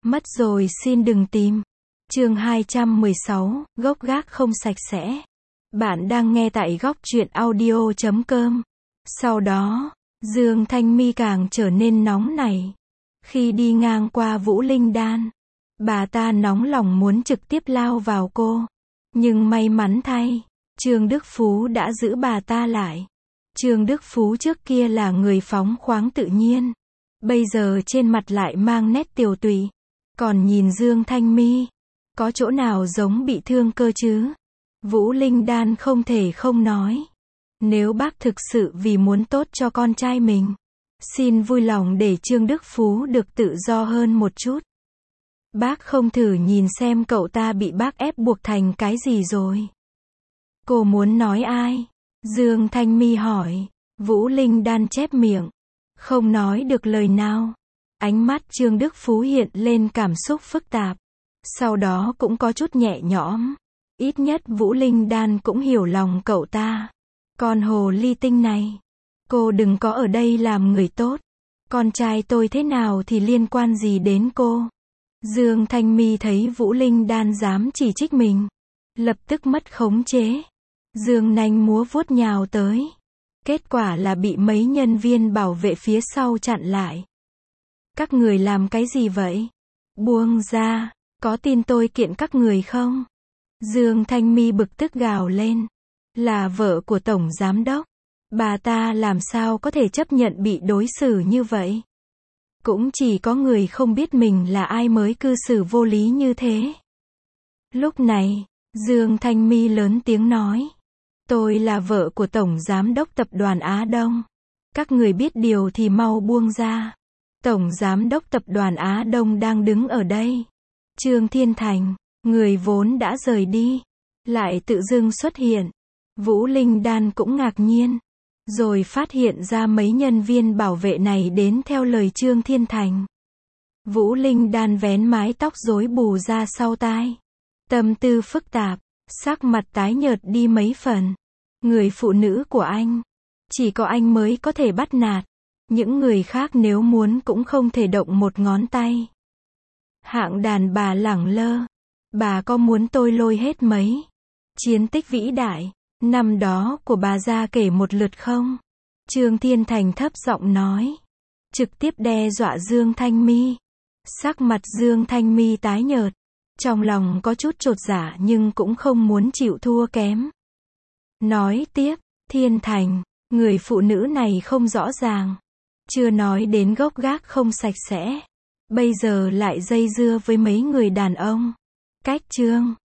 Mất rồi xin đừng tìm. Chương 216, gốc gác không sạch sẽ. Bạn đang nghe tại góc truyện audio.com. Sau đó, Dương Thanh Mi càng trở nên nóng nảy. Khi đi ngang qua Vũ Linh Đan, bà ta nóng lòng muốn trực tiếp lao vào cô. Nhưng may mắn thay, Trương Đức Phú đã giữ bà ta lại. Trương Đức Phú trước kia là người phóng khoáng tự nhiên, bây giờ trên mặt lại mang nét tiều tụy. Còn nhìn Dương Thanh Mi, có chỗ nào giống bị thương cơ chứ? Vũ Linh Đan không thể không nói. Nếu bác thực sự vì muốn tốt cho con trai mình, xin vui lòng để Trương Đức Phú được tự do hơn một chút. Bác không thử nhìn xem cậu ta bị bác ép buộc thành cái gì rồi. Cô muốn nói ai? Dương Thanh Mi hỏi. Vũ Linh Đan chép miệng, không nói được lời nào. Ánh mắt Trương Đức Phú hiện lên cảm xúc phức tạp. Sau đó cũng có chút nhẹ nhõm. Ít nhất Vũ Linh Đan cũng hiểu lòng cậu ta. Con hồ ly tinh này, cô đừng có ở đây làm người tốt. Con trai tôi thế nào thì liên quan gì đến cô? Dương Thanh Mi thấy Vũ Linh Đan dám chỉ trích mình, lập tức mất khống chế. Dương nanh múa vuốt nhào tới. Kết quả là bị mấy nhân viên bảo vệ phía sau chặn lại. Các người làm cái gì vậy? Buông ra, có tin tôi kiện các người không? Dương Thanh Mi bực tức gào lên. Là vợ của Tổng Giám Đốc. Bà ta làm sao có thể chấp nhận bị đối xử như vậy? Cũng chỉ có người không biết mình là ai mới cư xử vô lý như thế. Lúc này, Dương Thanh Mi lớn tiếng nói. Tôi là vợ của Tổng Giám Đốc Tập đoàn Á Đông. Các người biết điều thì mau buông ra. Tổng Giám Đốc Tập đoàn Á Đông đang đứng ở đây. Trương Thiên Thành, người vốn đã rời đi, lại tự dưng xuất hiện. Vũ Linh Đan cũng ngạc nhiên. Rồi phát hiện ra mấy nhân viên bảo vệ này đến theo lời Trương Thiên Thành. Vũ Linh Đan vén mái tóc rối bù ra sau tai. Tâm tư phức tạp, sắc mặt tái nhợt đi mấy phần. Người phụ nữ của anh, chỉ có anh mới có thể bắt nạt. Những người khác nếu muốn cũng không thể động một ngón tay. Hạng đàn bà lẳng lơ. Bà có muốn tôi lôi hết mấy chiến tích vĩ đại năm đó của bà ra kể một lượt không? Trương Thiên Thành thấp giọng nói. Trực tiếp đe dọa Dương Thanh Mi. Sắc mặt Dương Thanh Mi tái nhợt. Trong lòng có chút chột dạ nhưng cũng không muốn chịu thua kém. Nói tiếp, Thiên Thành, người phụ nữ này không rõ ràng. Chưa nói đến gốc gác không sạch sẽ. Bây giờ lại dây dưa với mấy người đàn ông. Cách Trương